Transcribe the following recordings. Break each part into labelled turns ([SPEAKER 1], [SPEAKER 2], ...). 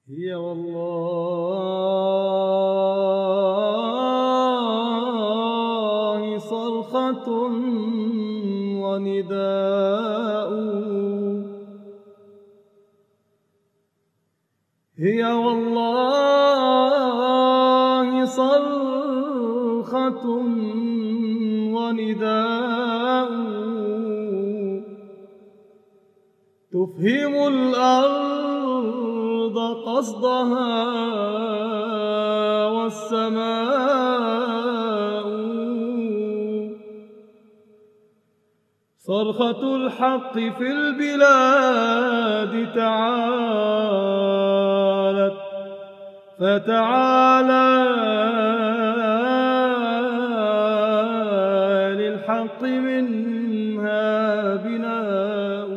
[SPEAKER 1] هي والله صرخة ونداء، هي والله صرخة ونداء، تفهم الأرض قصدها والسماء، صرخة الحق في البلاد تعالت فتعالى للحق منها بناء.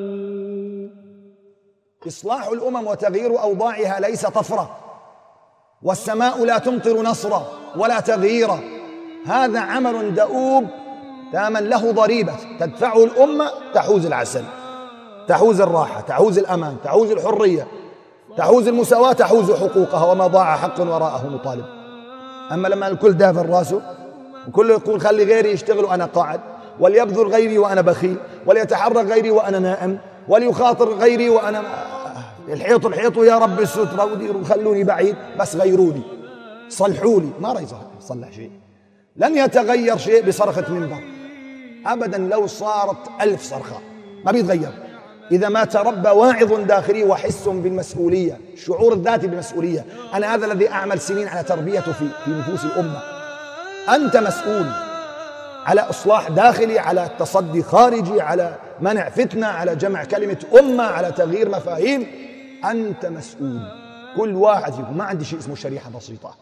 [SPEAKER 2] إصلاح الأمم وتغيير أوضاعها ليس طفرة، والسماء لا تمطر نصرا ولا تغييرا، هذا عمل دؤوب تامًا له ضريبة تدفعه الأمة تحوز العسل، تحوز الراحة، تحوز الأمان، تحوز الحرية، تحوز المساواة، تحوز حقوقها، وما ضاع حق وراءه مطالب. أما لما الكل دافر راسه وكل يقول خلي غيري يشتغل وأنا قاعد، وليبذل غيري وأنا بخيل، وليتحرك غيري وأنا نائم، وليخاطر غيري وأنا الحيط يا رب السترة وديروا خلوني بعيد، بس غيروني صلحولي، ما راح يصلح شيء، لن يتغير شيء بصرخة منبر أبدا. لو صارت 1000 صرخة ما بيتغير إذا ما تربى واعظ داخلي وحس بالمسؤولية، الشعور الذاتي بالمسؤولية. أنا هذا الذي أعمل سنين على تربيته في نفوس الأمة. أنت مسؤول على إصلاح داخلي، على تصدي خارجي، على منع فتنة، على جمع كلمة أمة، على تغيير مفاهيم. أنت مسؤول، كل واحد فيكم. ما عندي شيء اسمه شريحة بسيطة،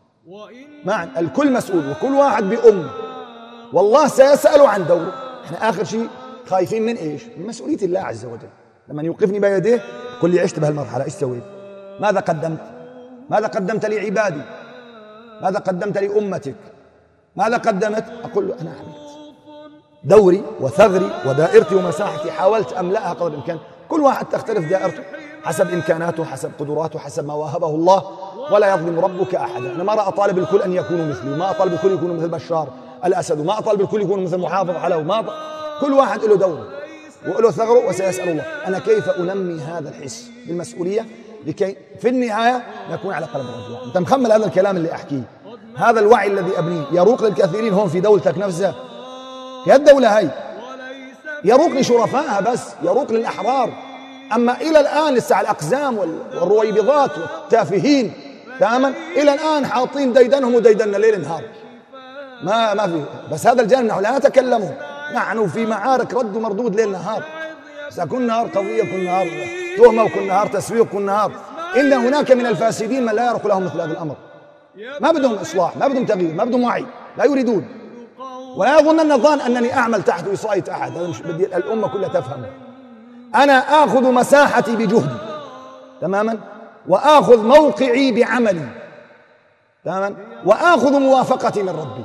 [SPEAKER 2] ما الكل مسؤول وكل واحد بأمه، والله سيسأل عن دوره. احنا آخر شيء خايفين من إيش؟ من مسؤولية الله عز وجل. لما يوقفني بيديه يقول لي عشت بهالمرحلة، إيش سويت؟ ماذا قدمت؟ ماذا قدمت لعبادي؟ ماذا قدمت لأمتك؟ ماذا قدمت؟ أقول له أنا عملت دوري وثغري ودائرتي ومساحتي، حاولت أملأها قدر الإمكان. كل واحد تختلف دائرته حسب إمكاناته، حسب قدراته، حسب ما واهبه الله، ولا يظلم ربك أحدا. أنا ما أطالب الكل أن يكونوا مثلي، ما أطالب الكل يكونوا مثل بشار الأسد، وما أطالب الكل يكونوا مثل محافظ على كل واحد له دوره وله ثغره وسيسأل الله. أنا كيف أنمي هذا الحس بالمسؤولية لكي في النهاية نكون على قلب الرجل. أنت مخمل هذا الكلام اللي أحكيه، هذا الوعي الذي أبنيه يروق للكثيرين هون في دولتك نفسها، في الدولة هاي يروق لشرفائها، بس يروق للأحرار. أما إلى الآن لسه الأقزام والرويبضات والتافهين تماما إلى الآن حاطين ديدنهم وديدننا ليل نهار، ما في. بس هذا الجانب نحن لا نتكلمه، نحن في معارك رد ومردود ليل نهار، كل نهار قضية، كل نهار تهمة، وكل نهار تسويق، كل نهار. إن هناك من الفاسدين من لا يرق لهم مثل هذا الأمر، ما بدهم إصلاح، ما بدهم تغيير، ما بدهم وعي، لا يريدون. ولا يظنن الظان أنني أعمل تحت وصاية أحد، هذا مش بدي الأمة كلها تفهمه. أنا آخذ مساحتي بجهدي تماما، وآخذ موقعي بعملي تماما، وآخذ موافقتي من ربي.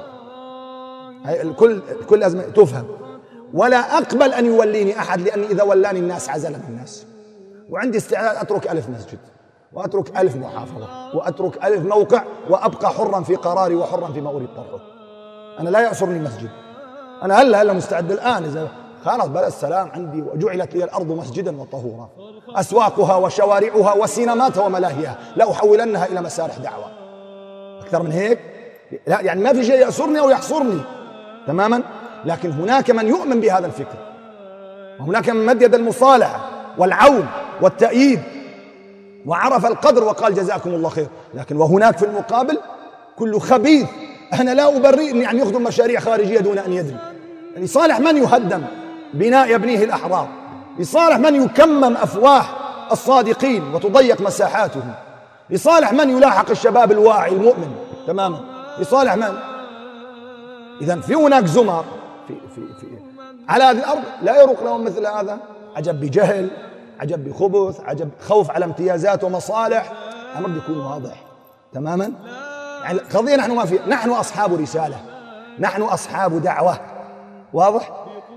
[SPEAKER 2] الكل لازم تفهم. ولا أقبل أن يوليني أحد، لأني إذا ولاني الناس عزلني الناس، وعندي استعداد أترك 1000 مسجد، وأترك 1000 محافظة، وأترك 1000 موقع، وأبقى حرا في قراري وحرا فيما أريد طرحه. أنا لا يأسرني مسجد، أنا هلا مستعد الآن إذا خلاص بلا السلام عندي، وجعلت لي الأرض مسجدا وطهورا، أسواقها وشوارعها وسينماتها وملاهيها لا أحولنها إلى مسارح دعوة. أكثر من هيك لا، يعني ما في شيء يأسرني أو يحصرني تماما. لكن هناك من يؤمن بهذا الفكر، وهناك من مد يد المصالحة والعون والتأييد وعرف القدر وقال جزاكم الله خير. لكن وهناك في المقابل كل خبيث. أنا لا أبرئ أن يخدم مشاريع خارجية دون أن يدري. لصالح من يهدم بناء يبنيه الأحرار، لصالح من يكمم أفواه الصادقين وتضيق مساحاتهم، لصالح من يلاحق الشباب الواعي المؤمن تماما، لصالح من. إذن في هناك زمر في على هذه الأرض لا يروق لهم مثل هذا. عجب بجهل، عجب بخبث، عجب خوف على امتيازات ومصالح. الأمر بيكون واضح تماما. يعني قضية نحن ما في، نحن أصحاب رسالة، نحن أصحاب دعوة، واضح.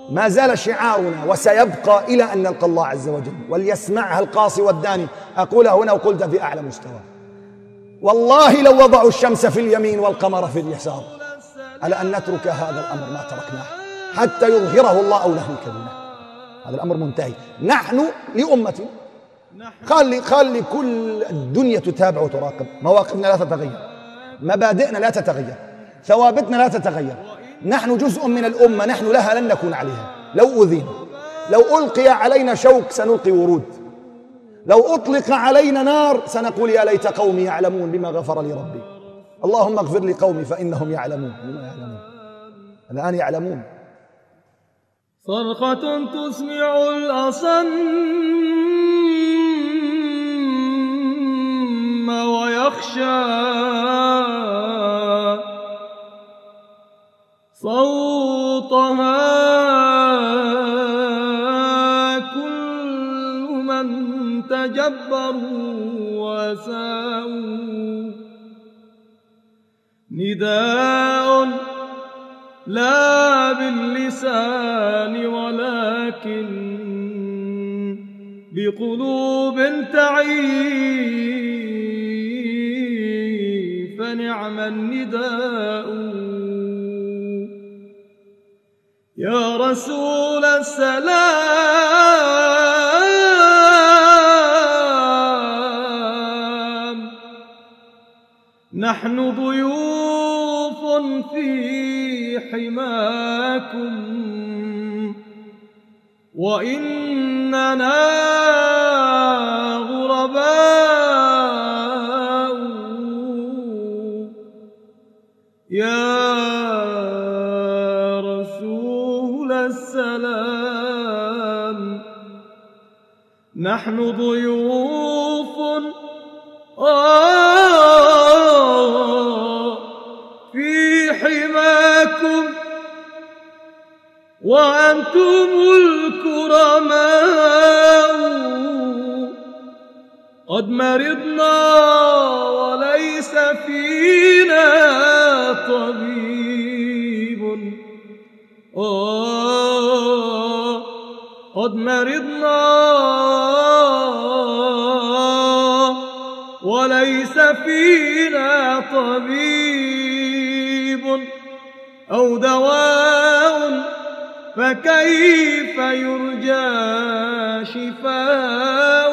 [SPEAKER 2] ما زال شعارنا وسيبقى إلى أن نلقى الله عز وجل، وليسمعها القاصي والداني. أقولها هنا وقلت في أعلى مستوى: والله لو وضعوا الشمس في اليمين والقمر في اليسار على أن نترك هذا الأمر ما تركناه حتى يظهره الله أو نهلك دونه. هذا الأمر منتهي. نحن لأمتنا، خلي كل الدنيا تتابع وتراقب. مواقفنا لا تتغير، مبادئنا لا تتغير، ثوابتنا لا تتغير. نحن جزء من الأمة، نحن لها لن نكون عليها. لو أذينا، لو ألقي علينا شوك سنلقي ورود، لو أطلق علينا نار سنقول يا ليت قومي يعلمون بما غفر لي ربي. اللهم اغفر لقومي فإنهم يعلمون. الآن يعلمون.
[SPEAKER 1] صرخة تسمع الأصم ويخشى، صوتها كل من تجبروا وساءوا، نداء لا باللسان ولكن بقلوب تعي، فنعم النداء يا رسول السلام. نحن ضيوف في حماكم وإننا غرباء، يا رسول السلام. نحن ضيوف في حماكم وأنتم الكرماء، قد مرضنا وليس فينا طبيب، قد مرضنا وليس فينا طبيب أو دواء، فكيف يرجى شفاء؟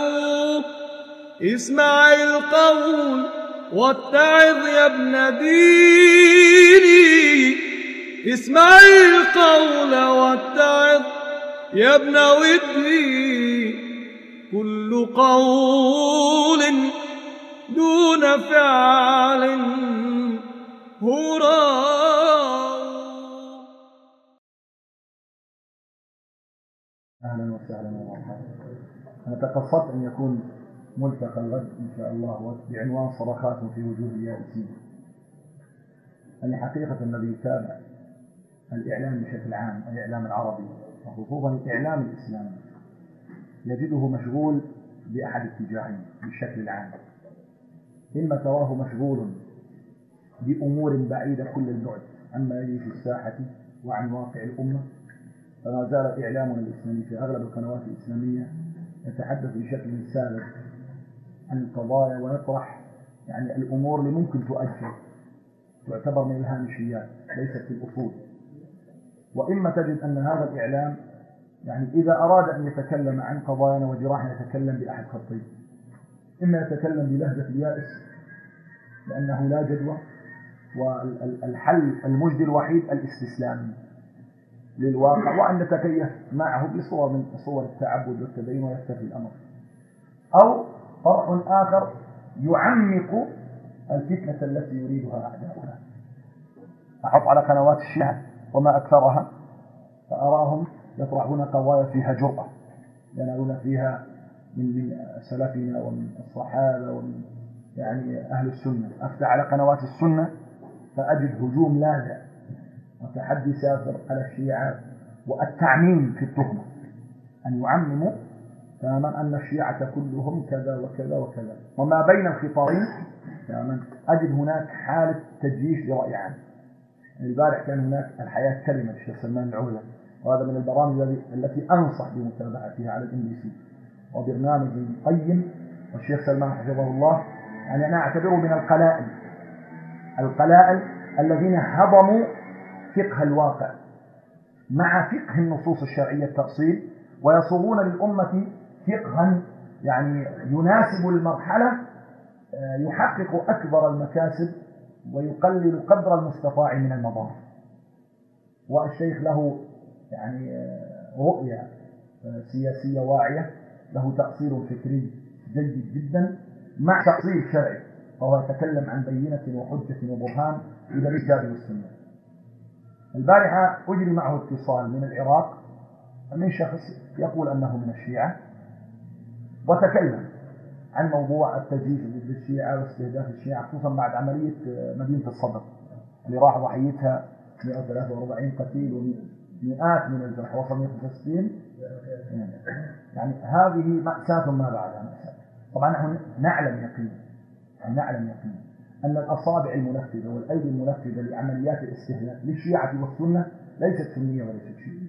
[SPEAKER 1] اسمع القول واتعظ يا ابن ديني، اسمع القول واتعظ يا ابن ودي، كل قول دون فعل هراء.
[SPEAKER 3] أهلا وسهلا ومرحبا. أنا تقصدت أن يكون ملتقى الغد إن شاء الله بعنوان صرخات في وجوه اليائسين. أن حقيقة الذي يتابع الإعلام بشكل عام، الإعلام العربي وخصوصا الإعلام الإسلامي، يجده مشغول بأحد اتجاهين بالشكل العام: إما تراه مشغول بأمور بعيدة كل البعد عما يجري في الساحة وعن واقع الأمة، فما زال إعلامنا الإسلامي في أغلب القنوات الإسلامية يتحدث بشكل سابق عن القضايا ويطرح الأمور اللي ممكن تؤجل، تعتبر من الهامشيات ليست في الأصول. وإما تجد أن هذا الإعلام إذا أراد أن يتكلم عن قضايانا وجراحنا يتكلم بأحد خطين: إما يتكلم بلهجة اليائس لأنه لا جدوى، والحل المجدي الوحيد الاستسلام للواقع، وأن نتكيف معه بصور من صور التعبد والتدين ويكتفي الأمر. أو طرح آخر يعمق الفتنة التي يريدها أعداؤنا. أحط على قنوات الشيعة وما أكثرها فأراهم يطرحون قضايا فيها جرأة، ينالون فيها من سلفنا ومن الصحابة ومن أهل السنة. أفتح على قنوات السنة فأجد هجوم لاذع وتحدي سافر على الشيعة والتعميم في التهمة، أن يعمموا تماما أن الشيعة كلهم كذا وكذا وكذا. وما بين الخطابين تماما أجد هناك حالة تجيش لرأي عام. البارح كان هناك الحياة كلمة الشيخ سلمان العودة وهذا من البرامج التي أنصح بمتابعتها على الMBC، وبرنامج قيم، والشيخ سلمان حفظه الله يعني أنا أعتبره من القلائل الذين هضموا فقه الواقع مع فقه النصوص الشرعية التأصيل، ويصوغون للأمة فقها يعني يناسب المرحلة، يحقق أكبر المكاسب ويقلل قدر المستطاع من المضار. والشيخ له يعني رؤية سياسية واعية، له تأصيل فكري جيد جدا مع تأصيل شرعي، فهو يتكلم عن بينة وحجة وبرهان إلى الكتاب والسنة. البارحة أجري معه اتصال من العراق من شخص يقول أنه من الشيعة، وتكلم عن موضوع التجهيز ضد الشيعة واستهداف الشيعة، خصوصا بعد عملية مدينة الصدر اللي راح ضحيتها 143 قتيل ومئات من الجرحى، وصل 165. يعني هذه مأساة ما بعدها مأساة. طبعا نحن نعلم يقين أن الأصابع المنفذة والأيدي المنفذة لعمليات الاستهلاك للشيعة والسنة ليست سنية وليست شيعية،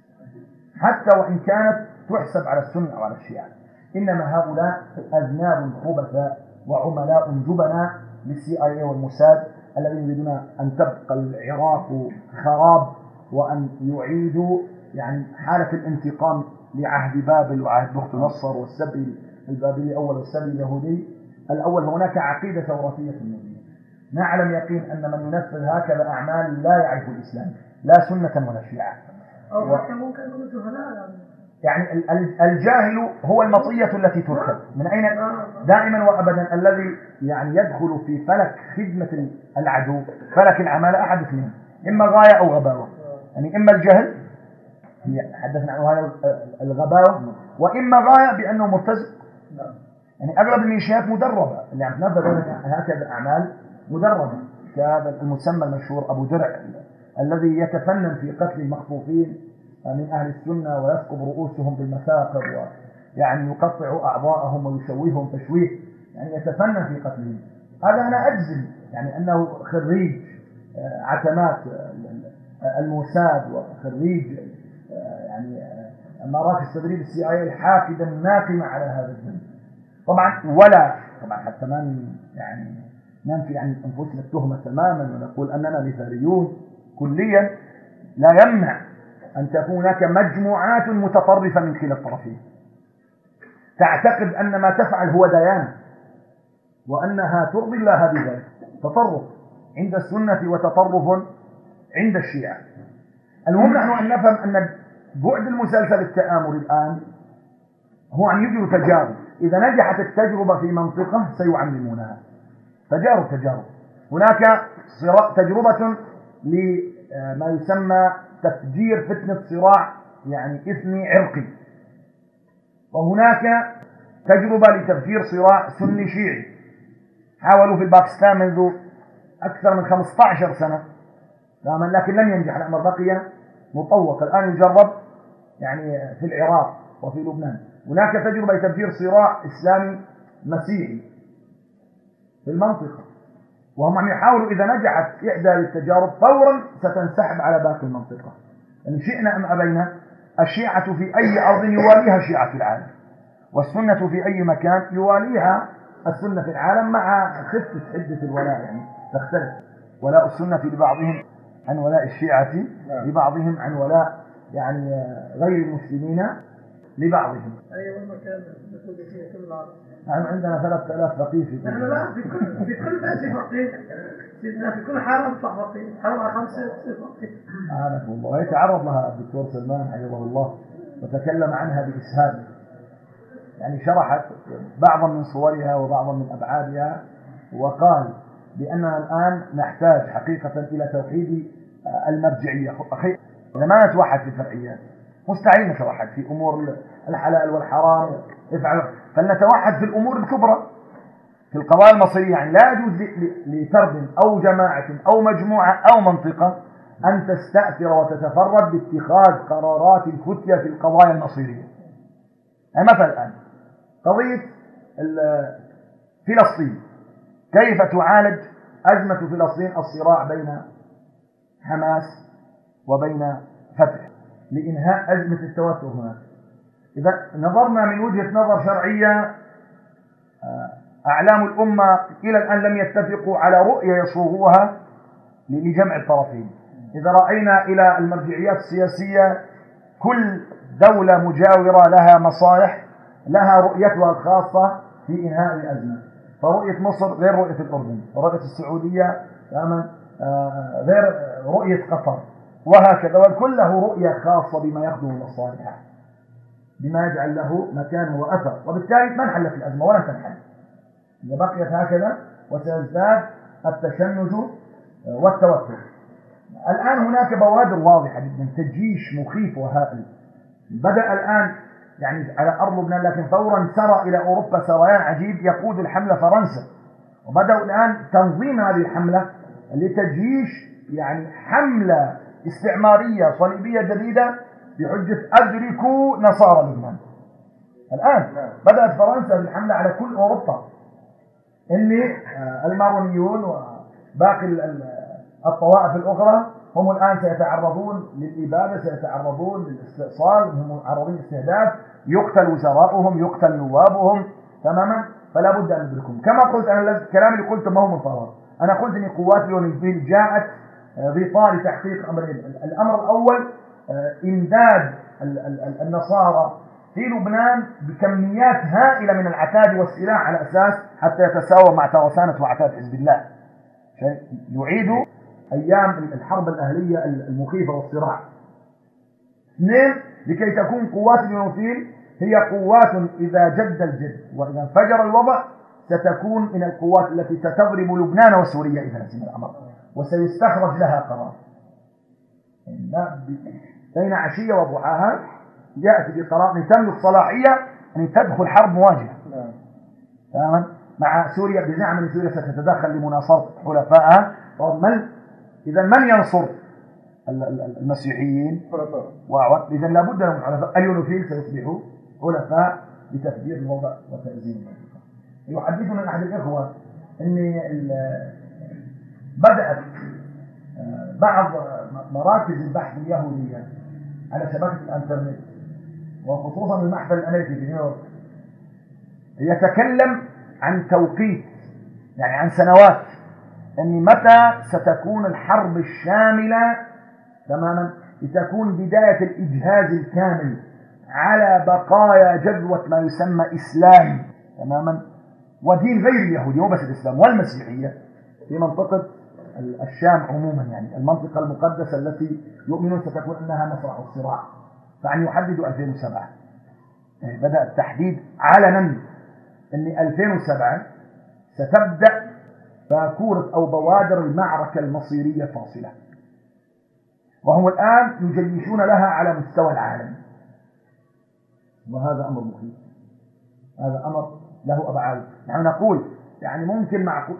[SPEAKER 3] حتى وإن كانت تحسب على السنة أو على الشيعة، إنما هؤلاء أذناب خبثاء وعملاء جبناء للCIA والموساد الذين يريدون أن تبقى العراق خراب، وأن يعيدوا يعني حالة الانتقام لعهد بابل وعهد بخت نصر والسبي البابلي الأول والسبي اليهودي الأول. هناك عقيدة ثوراتية مبينة. نعلم يقين أن من ينفذ هكذا أعمال لا يعرف الإسلام، لا سنة ولا شيعة،
[SPEAKER 4] أو حتى ممكن يكون جهلاء.
[SPEAKER 3] يعني الجاهل هو المطية التي تركب من أين دائما وأبدا. الذي يعني يدخل في فلك خدمة العدو، فلك العمالة، أحد اثنين: إما غاية أو غباوة. يعني إما الجهل، حدثنا عنه هذا الغباوة، وإما غاية بأنه مرتزق. يعني أغلب الميليشيات مدربة، اللي عم تنفذ هكذا أعمال مدربة، كهذا المسمى المشهور أبو درع الذي يتفنن في قتل المخطوفين من أهل السنة ويثقب رؤوسهم بالمثاقب، ويعني يقطع أعضاءهم ويشويهم تشويه، يعني يتفنن في قتلهم. هذا أنا أجزم يعني أنه خريج عتمات الموساد وخريج يعني مراكز تدريب الCIA الحاكدة الناقمة على هذا الذنب. طبعا حتى ما يعني ننفي عن أنفسنا التهمة تماما ونقول أننا مثاليون كليا، لا يمنع أن تكون هناك مجموعات متطرفة من كلا الطرفين تعتقد أن ما تفعل هو ديانة، وأنها ترضي الله بذلك. تطرف عند السنة وتطرف عند الشيعة. المهم نحن أن نفهم أن بعد المسلسل التآمر الآن هو أن يجروا تجارب. إذا نجحت التجربة في منطقة سيعممونها. تجارب. هناك تجربة لما يسمى تفجير فتنة صراع يعني إثني عرقي، وهناك تجربة لتفجير صراع سني شيعي. حاولوا في باكستان منذ أكثر من 15 سنة، لكن لم ينجح. الأمر بقي مطوق. الآن يجرب يعني في العراق وفي لبنان. هناك تجربة لتفجير صراع إسلامي مسيحي في المنطقة، وهم عم يحاولوا إذا نجحت إحدى التجارب فورا ستنسحب على باقي المنطقة. يعني شئنا أم أبينا، الشيعة في أي أرض يواليها شيعة العالم، والسنة في أي مكان يواليها السنة في العالم، مع خفة حدة الولاء. يعني تختلف ولاء السنة لبعضهم عن ولاء الشيعة لبعضهم، عن ولاء يعني غير المسلمين لبعضهم.
[SPEAKER 4] أي مكان نقول فيه كل العرب.
[SPEAKER 3] نحن عندنا 3000 فقيه في كل.
[SPEAKER 4] نحن لا في كل بيت فقيه. سيدنا في كل حرم يطلع فقيه، حرم 5 فقيه.
[SPEAKER 3] عارف والله يتعرض لها الدكتور سلمان حفظه الله وتكلم عنها بإسهاب، يعني شرحت بعضا من صورها وبعضا من أبعادها، وقال بأننا الآن نحتاج حقيقة إلى توحيد المرجعية. أخي إذا ما نتوحد في الفرعيات مستحيل نتوحد في أمور الحلال والحرام. فلنتوحد في الأمور الكبرى في القضايا المصيرية. يعني لا يجوز لفرد أو جماعة أو مجموعة أو منطقة أن تستأثر وتتفرد باتخاذ قرارات الفتية في القضايا المصيرية. يعني مثلا الآن قضية فلسطين، كيف تعالج أزمة فلسطين الصراع بين حماس وبين فتح؟ لإنهاء أزمة التوتر هناك. إذا نظرنا من وجهة نظر شرعية، أعلام الأمة إلى الآن لم يتفقوا على رؤية يصوغوها لجمع الطرفين. إذا رأينا إلى المرجعيات السياسية، كل دولة مجاورة لها مصالح، لها رؤيتها الخاصة في إنهاء الأزمة. فرؤية مصر غير رؤية الأردن، ورؤية السعودية غير رؤية قطر، وهكذا. والكل له رؤية خاصة بما يخدم المصالح، بما يجعل له مكان وأثر، وبالتالي ما انحلت الأزمة ولا تنحل. إذا بقيت هكذا وسيزداد التشنج والتوتر. الآن هناك بوادر واضحة جدا، تجيش مخيف وهائل بدأ الآن يعني على أرض لبنان، لكن فورا سرى إلى أوروبا سريان عجيب، يقود الحملة فرنسا، وبدأوا الآن تنظيم هذه الحملة لتجيش يعني حملة استعمارية صليبية جديدة بحجة أدركوا نصارى لبنان. الآن بدأت فرنسا بالحملة على كل أوروبا، إن المارونيون وباقي الطوائف الأخرى هم الآن سيتعرضون للإبادة، سيتعرضون للاستئصال، هم معرضين للاستهداف، يقتل وزراؤهم، يقتل نوابهم تماما. فلا بد أن ندركهم. كما قلت أنا الكلام اللي قلته ما هو من فراغ، أنا قلت أن قوات اليونيفيل جاءت بإطار تحقيق أمرين. الأمر الأول إمداد النصارى في لبنان بكميات هائلة من العتاد والسلاح على أساس حتى يتساوى مع ترسانة وعتاد حزب الله، يعيدوا أيام الحرب الأهلية المخيفة والصراع. اثنين، لكي تكون قوات اليونيفيل هي قوات إذا جد الجد وإذا انفجر الوضع ستكون من القوات التي ستضرب لبنان وسوريا إذا لزم الأمر، وسيستخرج لها قرار. بين عشية وضحاها يأتي بقرار تملك صلاحية أن تدخل حرب مواجهة تماما مع سوريا، بزعم أن سوريا ستتدخل لمناصرة حلفائها. إذا من ينصر المسيحيين؟ إذا لابد لهم حلفاء. اليونيفيل سيصبحوا حلفاء لتفجير الوضع وتأزيم المنطقة. يحدثنا أحد الإخوة أن بدأت بعض مراكز البحث اليهودية على شبكة الإنترنت، وخصوصا المحفل الأمريكي في نيويورك، يتكلم عن توقيت، يعني عن سنوات، أن متى ستكون الحرب الشاملة تماما، لتكون بداية الإجهاز الكامل على بقايا جذوة ما يسمى إسلام تماما، ودين غير اليهودي، مو بس الإسلام والمسيحية في منطقة الشام عموما، يعني المنطقة المقدسة التي يؤمنون ستكون أنها مسرح الصراع. فعن يحددوا 2007 يعني بدأ التحديد علنا أن 2007 ستبدأ باكورة أو بوادر المعركة المصيرية فاصلة، وهم الآن يجيشون لها على مستوى العالم. وهذا أمر مخيف، هذا أمر له أبعاد. نحن نقول يعني ممكن معقول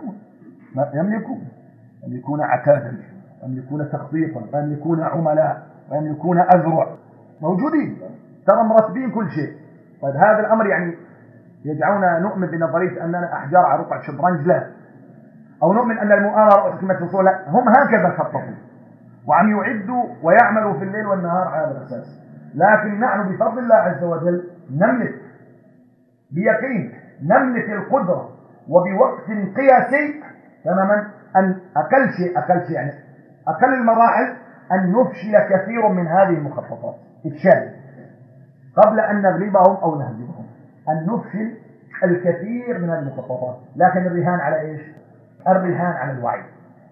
[SPEAKER 3] يملكون عتادا، ويملكون تخطيطا، ويملكون عملاء، ويملكون أذرع، موجودين ترى مرتبين كل شيء. طيب هذا الأمر يعني يجعلنا نؤمن بنظرية أننا أحجار على رقعة شطرنج؟ لا. أو نؤمن أن المؤامرة حكمة الوصول؟ لا. هم هكذا خططوا وعم يعدوا ويعملوا في الليل والنهار على هذا الأساس. لكن نحن بفضل الله عز وجل نملك بيقين، نملك القدرة وبوقت قياسي تماما أن أقل شيء يعني أقل المراحل أن نفشل كثير من هذه المخططات إفشال قبل أن نغلبهم أو نهزمهم، أن نفشل الكثير من هذه المخططات. لكن الرهان على إيش؟ الرهان على الوعي،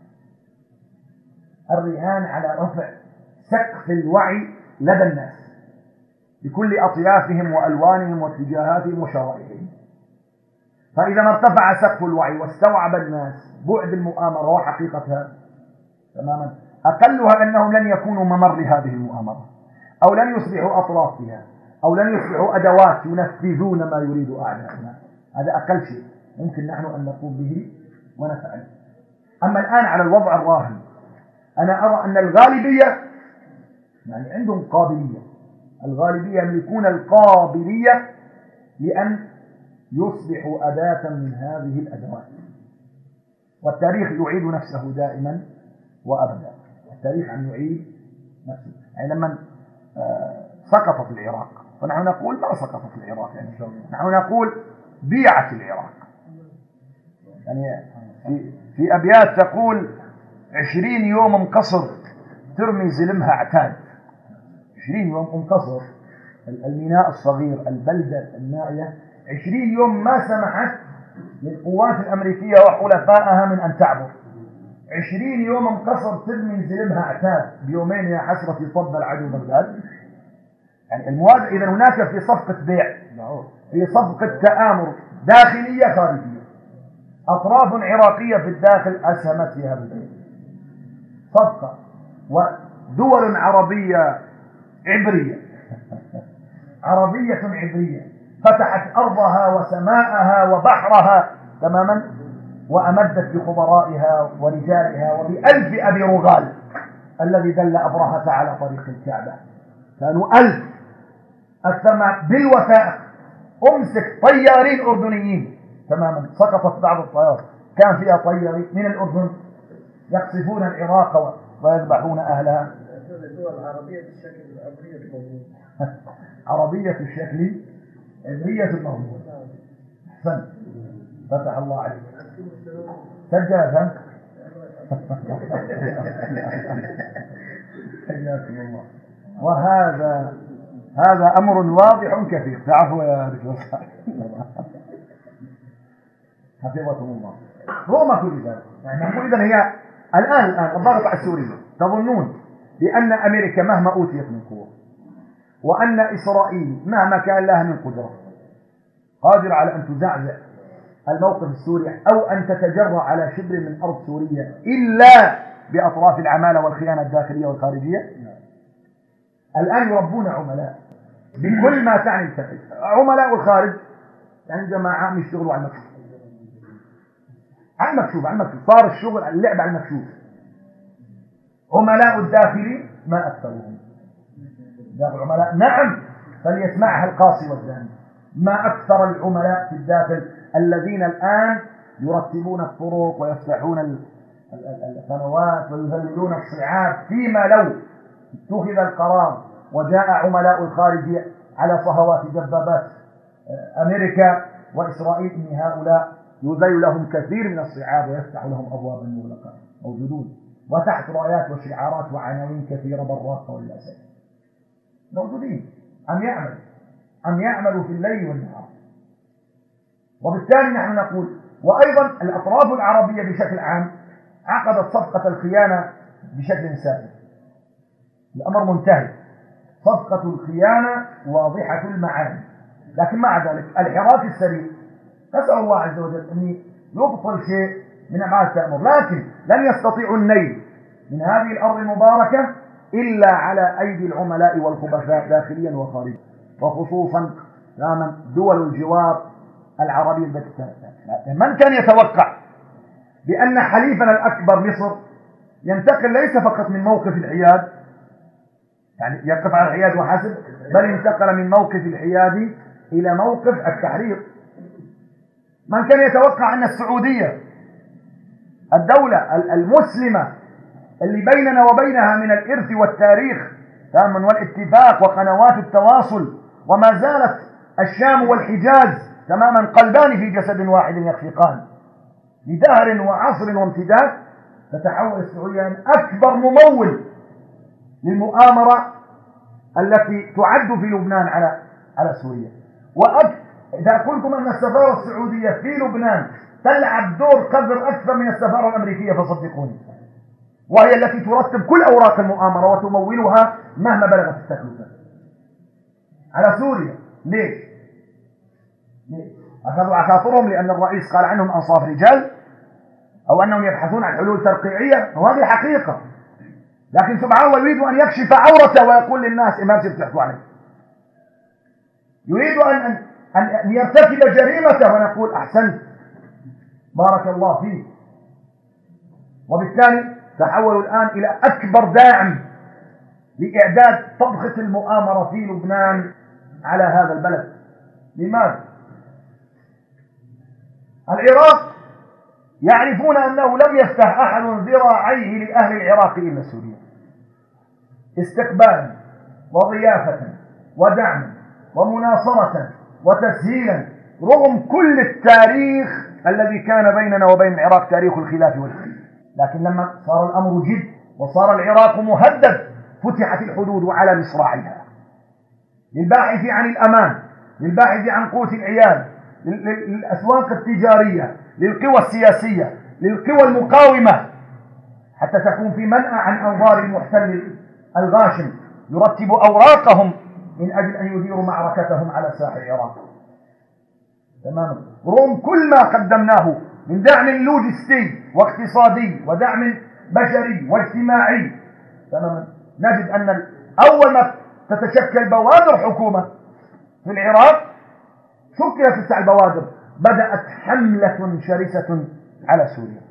[SPEAKER 3] الرهان على رفع سقف الوعي لدى الناس بكل أطيافهم وألوانهم واتجاهاتهم وشرائعهم. فإذا ما ارتفع سقف الوعي واستوعب الناس بعد المؤامرة وحقيقتها تماما، أقلها أنهم لن يكونوا ممر هذه المؤامرة، أو لن يصبحوا أطراف فيها، أو لن يصبحوا أدوات ينفذون ما يريد أعداؤنا. هذا أقل شيء ممكن نحن أن نقوم به ونفعل. أما الآن على الوضع الراهن، أنا أرى أن الغالبية يعني عندهم قابلية، الغالبية يملكون القابلية لأن يصبحوا أداة من هذه الأدوات. والتاريخ يعيد نفسه دائما وأبدا، التاريخ عم يعيد نفسه. يعني لما سقطت العراق، ونحن نقول ما سقطت العراق، يعني نحن نقول بيعت العراق. يعني في أبيات تقول 20 يوم مقصر ترمي زلمها عتاد. 20 يوم مقصر، الميناء الصغير، البلدة النائية، 20 يوم ما سمحت للقوات الأمريكية وحلفائها من أن تعبر. 20 يوم مقصر ترمي زلمها عتاد، بيومين يا حسرة صد العدو بغداد. يعني المواجهة إذا هناك في صفقة بيع، في صفقة تآمر داخلية خارجية، أطراف عراقية في الداخل أسهمت في هذا البيع، صفقة، ودول عربية عبرية عبرية فتحت أرضها وسماءها وبحرها تماما، وأمدت بخبرائها ورجالها وب1000 أبي رغال الذي دل أبرهة على طريق الكعبة. كانوا 1000 أكثر ما بالوثائق. أمسك طيارين أردنيين تماما، سقطت بعض الطيارات كان فيها طيارين من الأردن يقصفون العراق ويذبحون أهلها.
[SPEAKER 4] الدول عربية الشكل عبرية الموضوع
[SPEAKER 3] عربية الشكل عبرية الموضوع. أحسن، فتح الله عليك. سجلت حياكم الله. وهذا أمر واضح كثير. تعرفوا يا دكتور حفظكم الله. روما كل ذلك، يعني نقول إذن هي الآن الضغط على السوريين. تظنون بأن أمريكا مهما أوتيت من قوة، وأن إسرائيل مهما كان لها من قدرة، قادرة على أن تزعزع الموقف السوري أو أن تتجرأ على شبر من أرض سوريا إلا بأطراف العمالة والخيانة الداخلية والخارجية؟ الآن يربون عملاء بكل ما تعني التقييد. عملاء الخارج يعني جماعة يشتغلوا على المكشوف، على المكشوف صار الشغل اللعب على المكشوف. عملاء الداخلي ما أكثرهم. العملاء نعم، فليسمعها القاصي والداني، ما أكثر العملاء في الداخل الذين الآن يرتبون الطرق ويفتحون القنوات ويذللون الصعاب، فيما لو اتخذ القرار وجاء عملاء الخارج على صهوات دبابات أمريكا وإسرائيل إن هؤلاء يذل لهم كثير من الصعاب ويفتح لهم أبوابا مغلقة. موجودون وتحت رايات وشعارات وعناوين كثيرة براقة وللأسف موجودين، أم يعملوا في الليل والنهار. وبالتالي نحن نقول، وأيضا الأطراف العربية بشكل عام عقدت صفقة الخيانة بشكل سائر. الأمر منتهي، صفقة الخيانة واضحة المعاني، لكن مع ذلك الحراك السريع نسأل الله عز وجل أن يبطل شيء من أعمال التأمر، لكن لن يستطيعوا النيل من هذه الأرض المباركة إلا على أيدي العملاء والخبثاء داخليا وخارجيا، وخصوصا دول الجوار العربي البتة. من كان يتوقع بأن حليفنا الأكبر مصر ينتقل ليس فقط من موقف الحياد، يعني يقف على الحياد وحسب، بل انتقل من موقف الحياد إلى موقف التحرير. من كان يتوقع أن السعودية الدولة المسلمة اللي بيننا وبينها من الإرث والتاريخ والاتفاق وقنوات التواصل، وما زالت الشام والحجاز تماما قلبان في جسد واحد يخفقان لدهر وعصر وامتداد، تتحول السعودية من أكبر ممول للمؤامرة التي تعد في لبنان على سوريا. إذا قلتم أن السفارة السعودية في لبنان تلعب دور قدر أكثر من السفارة الأمريكية فصدقوني، وهي التي ترتب كل أوراق المؤامرة وتمولها مهما بلغت التكلفة على سوريا. ليش؟ أخذوا عخاطرهم لأن الرئيس قال عنهم أنصاف رجال، أو أنهم يبحثون عن حلول ترقيعية، وهذه حقيقة. لكن سبحان الله يريد أن يكشف عورته ويقول للناس ما بصير تحكوا عليه، يريد أن يرتكب جريمته ونقول أحسنت بارك الله فيه. وبالتالي تحولوا الآن إلى أكبر داعم لإعداد طبخة المؤامرة في لبنان على هذا البلد. لماذا؟ العراق يعرفون أنه لم يفتح أحد ذراعيه لأهل العراق إلا سوريا استقبالا وضيافة ودعما ومناصرة وتسهيلا، رغم كل التاريخ الذي كان بيننا وبين العراق، تاريخ الخلاف والخلاف. لكن لما صار الأمر جد وصار العراق مهدد، فتحت الحدود على مصراعيها للباحث عن الأمان، للباحث عن قوت العيال، للأسواق التجارية، للقوى السياسية، للقوى المقاومة، حتى تكون في منأى عن أنظار المحتل الغاشم يرتب أوراقهم من أجل أن يديروا معركتهم على ساحل العراق. تماما. رغم كل ما قدمناه من دعم لوجستي واقتصادي ودعم بشري واجتماعي، تماما، نجد أن أول ما تتشكل بوادر حكومة في العراق، شكلت 9 بوادر، بدأت حملة شرسة على سوريا.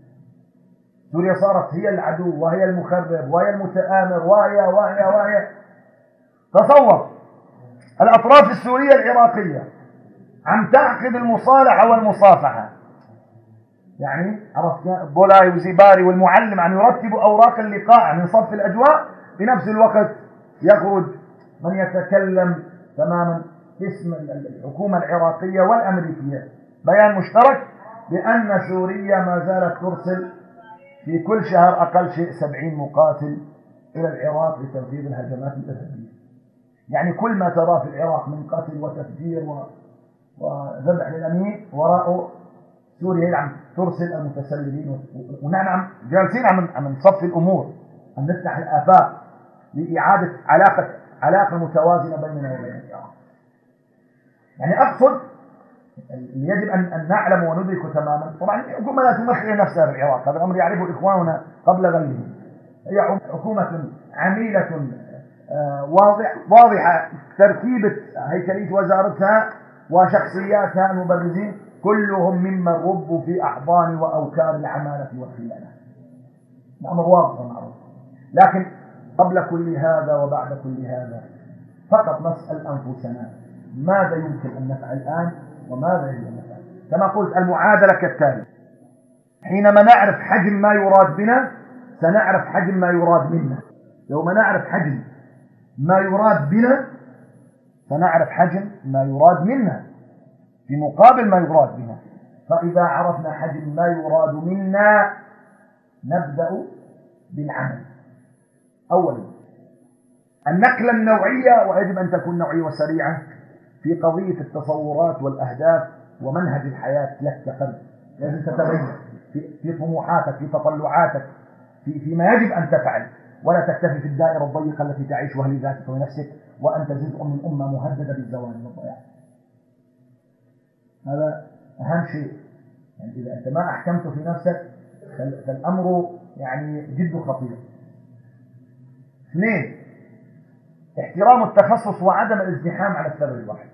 [SPEAKER 3] سوريا صارت هي العدو وهي المخرب وهي المتآمر وهي. تصور الأطراف السورية العراقية عم تعقد المصالحة والمصافحة، يعني عرفت بولاي وزباري والمعلم عم يرتبوا أوراق اللقاء من صف الأجواء، في نفس الوقت يخرج من يتكلم تماما باسم الحكومة العراقية والأمريكية بيان مشترك بأن سوريا ما زالت ترسل في كل شهر أقل شيء 70 مقاتل إلى العراق لتنفيذ الهجمات الإرهابية. يعني كل ما تراه في العراق من قتل وتفجير وذبح للأمين، وراءه سوريا عم ترسل المتسللين، ونحن جالسين عم نصفي الأمور، عم نفتح الآفاق لإعادة علاقة متوازنة بيننا وبين العراق. يعني أقصد اللي يجب أن نعلم وندرك تماما. طبعا الحكومة لا تمثل نفسها في العراق، هذا الأمر يعرفه إخواننا قبل غيرهم. هي حكومة عميلة واضحة، تركيبة هيكلية وزارتها وشخصياتها المبرزين كلهم ممن ربوا في أحضان وأوكار العمالة والخيانة. الأمر واضح ومعروف. لكن قبل كل هذا وبعد كل هذا فقط نسأل أنفسنا ماذا يمكن أن نفعل الآن وماذا يجب أن نفعل. كما قلت المعادلة كالتالي: حينما نعرف حجم ما يراد بنا سنعرف حجم ما يراد منا. يوم نعرف حجم ما يراد بنا سنعرف حجم ما يراد منا في مقابل ما يراد بنا. فإذا عرفنا حجم ما يراد منا نبدأ بالعمل. أولا النقلة النوعية، ويجب أن تكون نوعية وسريعة في قضية التصورات والأهداف ومنهج الحياة يستقر. لازم تتغير في طموحاتك، في تطلعاتك، فيما يجب أن تفعل، ولا تكتفي في الدائرة الضيقة التي تعيشها لذاتك ونفسك وأنت جزء من أمة مهددة بالزوال والضياع. هذا أهم شيء. يعني إذا أنت ما أحكمت في نفسك فالأمر يعني جد خطير. 2 احترام التخصص وعدم الازدحام على الثغر الواحد.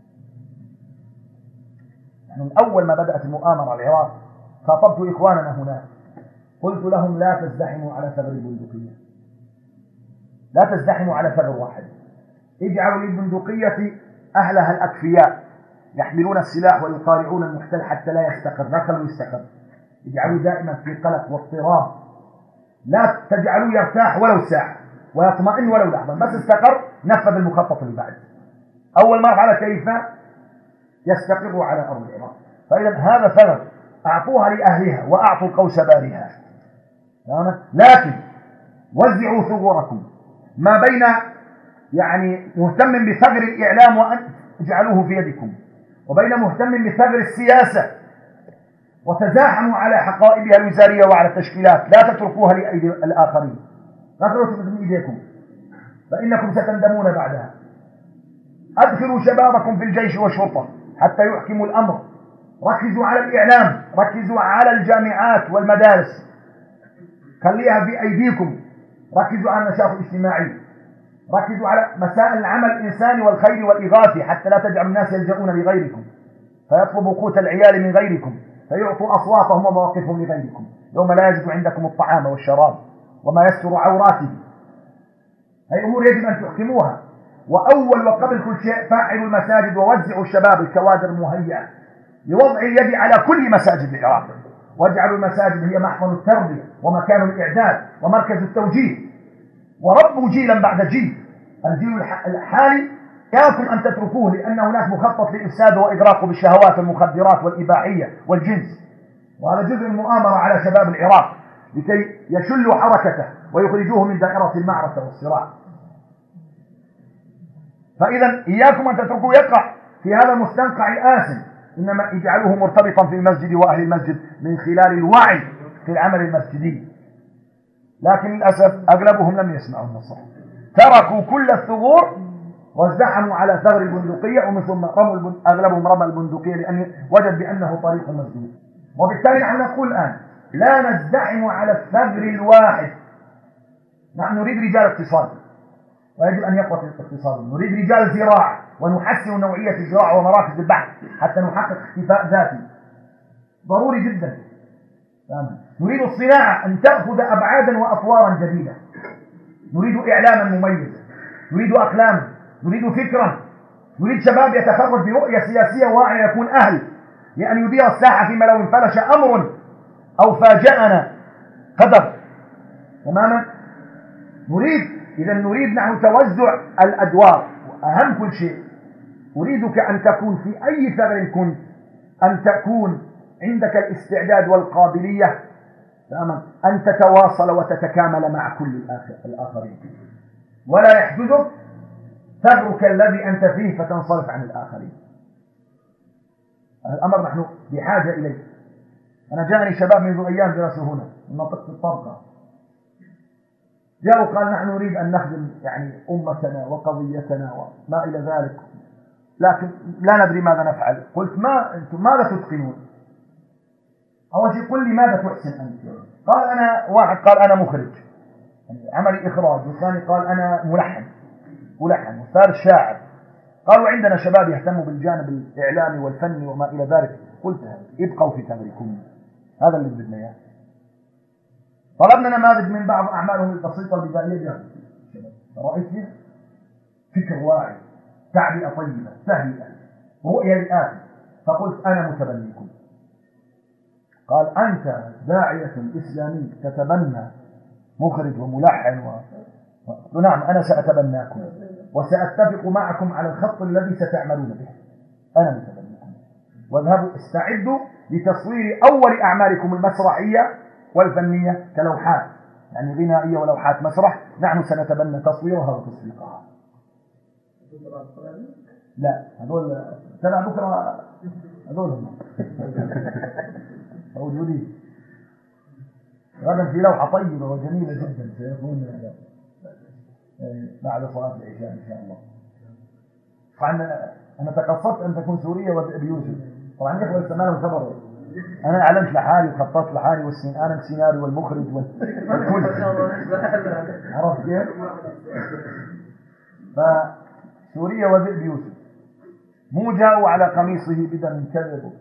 [SPEAKER 3] يعني من أول ما بدأت المؤامرة على العراق خاطبت إخواننا هناك، قلت لهم لا تزدحموا على ثغر البندقية، لا تزدحموا على ثغر واحد. اجعلوا للبندقية أهلها الأكفياء يحملون السلاح ويقارعون المحتل حتى لا يستقر، لا خلوا يستقر. اجعلوا دائما في قلق واضطراب، لا تجعلوا يرتاح ولو ساعة ويطمئن ولو لحظة، بس استقر نفذ المخطط اللي بعد. أول مرحلة كيف يستقر على أرض العراق. فإذا هذا ثغر أعطوها لأهلها وأعطوا القوس بارها، لكن وزعوا ثغوركم ما بين يعني مهتم بثغر الإعلام وأن اجعلوه في يدكم، وبين مهتم بثغر السياسة وتزاحموا على حقائبها الوزارية وعلى التشكيلات. لا تتركوها لأيدي الآخرين، لا تتركوها من إيديكم فإنكم ستندمون بعدها. أدخلوا شبابكم في الجيش والشرطة حتى يحكموا الأمر. ركزوا على الإعلام، ركزوا على الجامعات والمدارس، خليها في أيديكم. ركزوا على النشاط الاجتماعي، ركزوا على مسائل العمل الإنساني والخير والإغاثة حتى لا تجعلوا الناس يلجؤون لغيركم فيطلبوا قوت العيال من غيركم، فيعطوا أصواتهم ومواقفهم لغيركم يوم لا يجد عندكم الطعام والشراب وما يستر عوراته. هذه أمور يجب أن تحكموها. وأول وقبل كل شيء فاعلوا المساجد ووزعوا الشباب الكوادر المهيئة لوضع اليد على كل مساجد العراق، واجعلوا المساجد هي محضن التربية ومكان الإعداد ومركز التوجيه، وربوا جيلا بعد جيل الجيل الحالي ياكم أن تتركوه، لأن هناك مخطط لإفساده وإغراقه بالشهوات والمخدرات والإباحية والجنس، وهذا جزء من المؤامرة على شباب العراق لكي يشلوا حركته ويخرجوه من دائرة المعركة والصراع. فإذا إياكم أن تتركوه يقع في هذا المستنقع الآثم، إنما اجعلوه مرتبطا في المسجد وأهل المسجد من خلال الوعي في العمل المسجدي. لكن للأسف أغلبهم لم يسمعوا النصيحة، تركوا كل الثغور وازدحموا على ثغر البندقية، ومن ثم أغلبهم رمى البندقية لأن وجد بأنه طريق مسدود. وبالتالي نحن نقول الآن لا نزدحم على الثغر الواحد. نحن نريد رجال اقتصاد ويجب أن يقوى الاقتصاد، نريد رجال زراعة ونحسن نوعية الزراعة ومراكز البحث حتى نحقق اكتفاء ذاتي ضروري جدا. نريد الصناعة أن تأخذ أبعادا وأطوارا جديدة، نريد إعلاما مميزا، نريد أقلاما، نريد فكرا، نريد شباب يتخرج برؤية سياسية واعية يكون أهل لأن يدير الساحة فيما لو انفلش أمر أو فاجأنا قدر. تماما. نريد نحن توزع الأدوار، وأهم كل شيء أريدك أن تكون في أي ثغر كنت أن تكون عندك الاستعداد والقابلية أن تتواصل وتتكامل مع كل الآخرين، ولا يحدثك ثغرك الذي أنت فيه فتنصرف عن الآخرين. الأمر نحن بحاجة إليه. أنا جاءني شباب منذ أيام درسوا هنا من منطقة الطرقة، جاءوا قال نحن نريد أن نخدم يعني أمتنا وقضيتنا وما إلى ذلك، لكن لا ندري ماذا نفعل. قلت أنتم ماذا تتقنون؟ أول شيء قل لي ماذا تحسن أنت؟ قال أنا، واحد قال أنا مخرج يعني عملي إخراج، والثاني قال أنا ملحن، والثالث شاعر. قالوا عندنا شباب يهتموا بالجانب الإعلامي والفني وما إلى ذلك. قلت ابقوا في ثغركم، هذا اللي بدنا إياه. طلبنا نماذج من بعض أعمالهم البسيطة البدائية، رأيت فيها فكر واعي، تعبئة طيبة، تهيئة، رؤية للآخر. فقلت أنا متبنيكم. قال أنت داعية إسلامي تتبنى مخرج وملحن نعم أنا سأتبناكم وسأتفق معكم على الخط الذي ستعملون به. أنا متبنيكم، واذهبوا استعدوا لتصوير أول أعمالكم المسرحية والفنية كلوحات يعني غنائية ولوحات مسرح، نحن سنتبنى تصويرها وتصفيقها. لا هذول تبع بكرة، هذول هم موجودين. غدا في لوحة طيبة وجميلة جدا سيكون بعد صلاة العشاء إن شاء الله. طبعا أنا تقصدت أن تكون سورية وبيوسف، طبعا الإخوة السمانة وخبروا، أنا أعلنت لحالي وخططت لحالي أنا السيناريو والمخرج والكل. عرفت كيف؟ فسورية وذئب يوسف مو جاءوا على قميصه بدم كذب.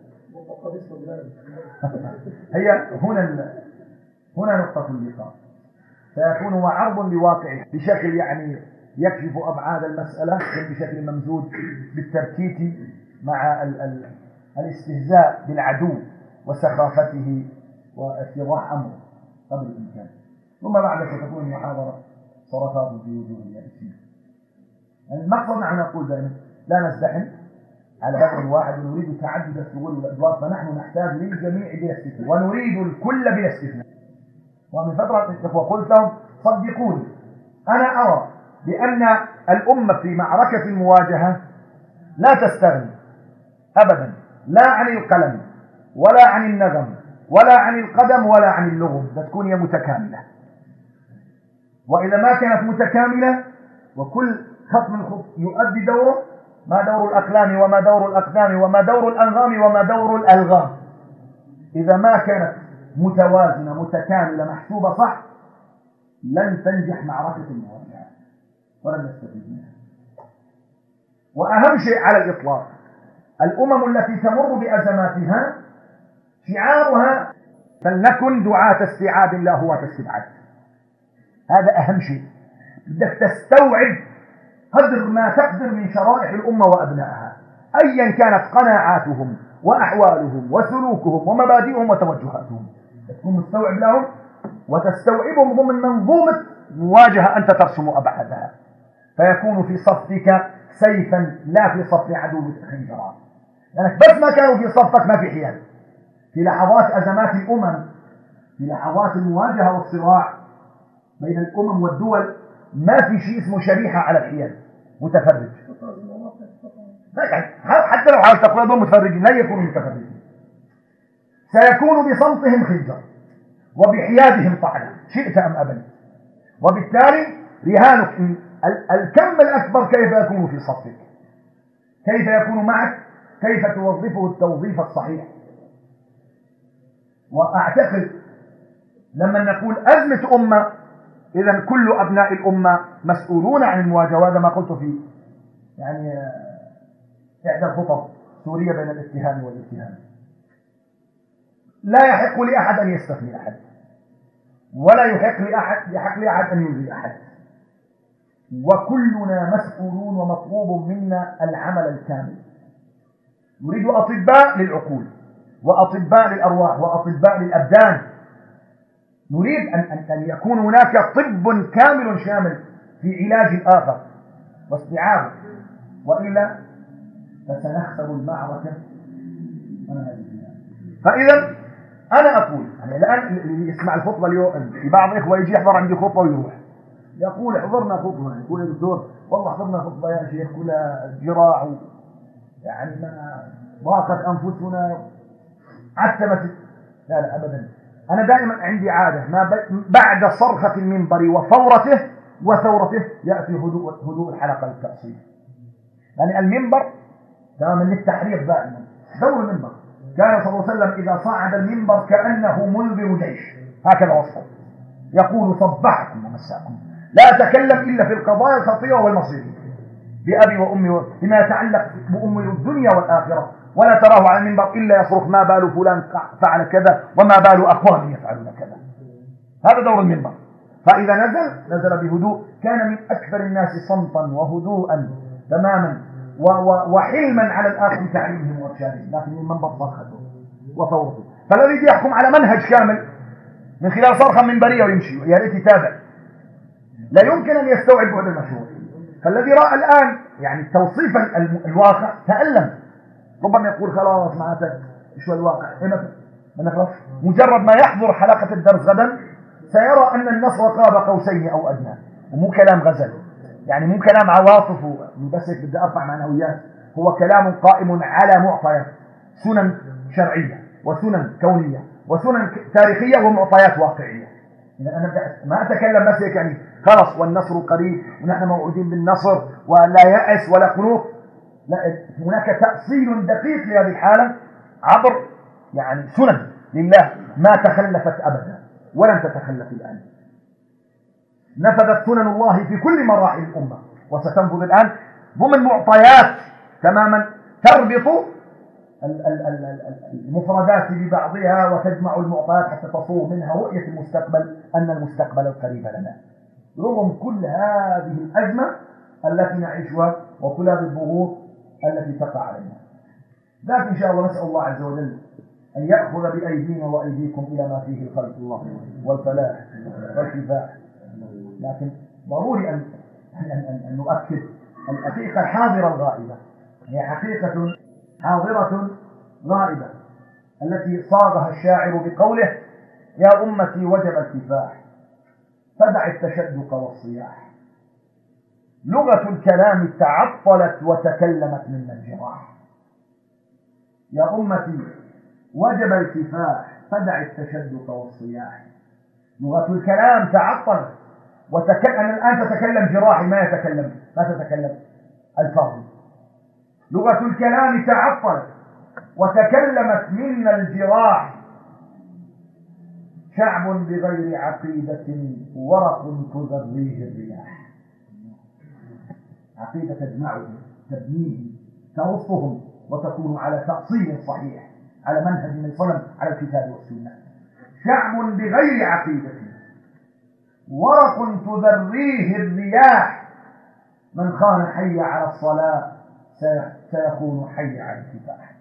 [SPEAKER 3] هي هنا نقطة اللقاء، سيكون هو عرض لواقعه بشكل يعني يكشف أبعاد المسألة بشكل ممزوج بالترتيب مع الاستهزاء بالعدو وسخافته وافتضاح أمره قبل الإمكان. ثم بعد ستكون المحاضرة صرفات في وجوه اليابسين. المقصد نحن نقول دائما لا نزدحم على باب واحد، ونريد تعدد الثغور والأدوار، فنحن نحتاج للجميع بلا استثناء ونريد الكل بلا استثناء. ومن فترة الإخوة قلت لهم صدقوني أنا أرى بأن الأمة في معركة المواجهة لا تستغني أبدا، لا عن القلم ولا عن النغم ولا عن القدم ولا عن اللغم، تكون هي متكاملة. وإذا ما كانت متكاملة وكل خط من الخط يؤدي دوره، ما دور الأقلام وما دور الأقدام وما دور الأنغام وما دور الألغام، إذا ما كانت متوازنة متكاملة محسوبة صح لن تنجح معركة المواجهة ولن نستفيد منها. وأهم شيء على الإطلاق الأمم التي تمر بأزماتها شعارها فلنكن دعاة استيعاب لا هو استبعاد. هذا أهم شيء، بدك تستوعب قدر ما تقدر من شرائح الأمة وأبنائها أيا كانت قناعاتهم وأحوالهم وسلوكهم ومبادئهم وتوجهاتهم، تكون مستوعب لهم وتستوعبهم ضمن منظومة مواجهة أنت ترسم أبعادها. فيكون في صفك سيفا لا في صف عدوك خنجرا، لأنك بس ما كانوا في صفك ما في حيل. في لحظات أزمات الأمم، في لحظات المواجهة والصراع بين الأمم والدول، ما في شيء اسمه شريحة على الحيل متفرج. يعني حتى لو حاولت تقول هذول متفرجين لا يكونوا متفرجين، سيكون بصمتهم خنجر وبحيادهم طعنة شئت أم أبيت. وبالتالي رهانك الكم الأكبر كيف يكون في صفك، كيف يكون معك، كيف توظفه التوظيف الصحيح. وأعتقد لما نقول أزمة أمة إذن كل أبناء الأمة مسؤولون عن المواجهة. وهذا ما قلت في يعني إحدى الخطب سورية بين الاتهام والاتهام. لا يحق لأحد أن يستثني أحد، ولا يحق لأحد أن يلغي أحد، وكلنا مسؤولون ومطلوب منا العمل الكامل. نريد أطباء للعقول، وأطباء للأرواح، وأطباء للأبدان. نريد أن يكون هناك طب كامل شامل في علاج الآخر واستيعابه، وإلا فسنخسر المعركة. فإذا أنا أقول يعني الآن اللي يسمع الخطبة اليوم، في بعض إخوة يجي يحضر عندي خطبة ويروح يقول حضرنا خطبة، يقول يا دكتور والله حضرنا خطبة يا شيخ كلها جراح، يعني ما ضاقت أنفسنا عتمت. لا لا أبدا، أنا دائما عندي عادة ما بعد صرخة المنبر وثورته يأتي هدوء الحلقة للتأصيل. يعني المنبر تماما للتحرير دائما. دور المنبر كان صلى الله عليه وسلم إذا صعد المنبر كأنه منذر جيش، هكذا وصفه، يقول صبحكم ومساكم، لا أتكلم إلا في القضايا الخطيرة والمصيرية بأبي وأمي بما يتعلق بأمور الدنيا والآخرة، ولا تراه على المنبر إلا يصرخ ما بال فلان فعل كذا وما بال أقوام يفعلون كذا. هذا دور المنبر. فإذا نزل بهدوء، كان من أكثر الناس صمتا وهدوءا تماما وحلما على الآخر تعليمهم وإرشادهم، لكن المنبر صرخته وثورته. فالذي يحكم على منهج كامل من خلال صرخة منبرية ويمشي، يا ريت يتابع، لا يمكن أن يستوعب بعد المشروع. فالذي رأى الآن يعني توصيفا الواقع تألم، ربما يقول خلاص معناته شو الواقع، ما نخلص. مجرد ما يحضر حلقة الدرس غدا سيرى أن النصر قاب قوسين أو أدنى، ومو كلام غزل، يعني مو كلام عواطف بس بدي أرفع معنويات، هو كلام قائم على معطيات، سنن شرعية وسنن كونية وسنن تاريخية ومعطيات واقعية. أنا ما أتكلم بس هيك يعني خلاص والنصر قريب ونحن موعودين بالنصر ولا يأس ولا قنوط، لا، هناك تأصيل دقيق لهذه الحالة عبر يعني سنن لله ما تخلفت أبدا ولن تتخلف الآن. نفذت سنن الله في كل مراحل الأمة وستنفذ الآن ضمن معطيات تماما تربط المفردات ببعضها وتجمع المعطيات حتى تصور منها رؤية المستقبل، أن المستقبل القريب لنا رغم كل هذه الأزمة التي نعيشها وكل هذه الضغوط التي تقع علينا. لكن إن شاء الله نسأل الله عز وجل أن يأخذ بأيدينا وأيديكم إلى ما فيه الخير والفلاح والكفاح. لكن ضروري أن نؤكد الحقيقة الحاضرة الغائبة، هي حقيقة حاضرة غائبة التي صاغها الشاعر بقوله: يا أمتي وجب الكفاح فدع التشدق والصياح، لغة الكلام تعطلت وتكلمت منا الجراح. يا أمتي وجب الكفاح فدع التشدق والصياح، لغة الكلام تعطلت أنا الآن تتكلم جراحي ما تتكلم الفاضل. لغة الكلام تعطلت وتكلمت منا الجراح، شعب بغير عقيدة ورق تذريه الرياح. عقيدة تجمعهم تبنيهم ترصهم وتكون على تأصيل صحيح على منهج النبي صلى الله عليه وسلم على الكتاب والسنة. شعب بغير عقيدة ورق تذريه الرياح، من خان حي على الصلاة سيكون حي على الكفاح.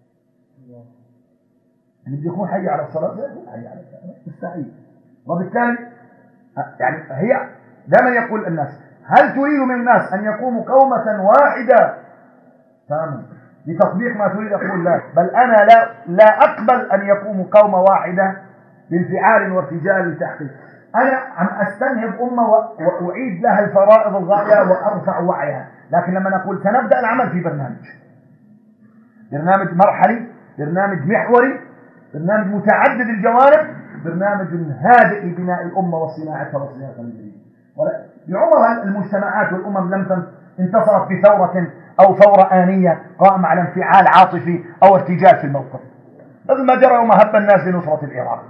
[SPEAKER 3] اللي يكون حي على الصلاة سيكون حي على الكفاح، مستحيل. وبالتالي يعني هي دائما يقول الناس هل تريد من الناس أن يقوموا قومة واحدة تمام لتطبيق ما تريد؟ أقول لا، بل أنا لا أقبل أن يقوموا قومة واحدة بانفعال وارتجال لتحقيق. أنا عم أستنهض أمة وأعيد لها الفرائض الغاية وأرفع وعيها، لكن لما نقول سنبدأ العمل في برنامج مرحلي، برنامج محوري، برنامج متعدد الجوانب، برنامج هادئ لبناء الأمة وصناعتها وصياغتها من جديد. بعمر المجتمعات والأمم لم انتصرت بثورة أو ثورة آنية قائمة على انفعال عاطفي أو ارتجال في الموقف، مثل ما جرى يوم هب الناس لنصرة العراق.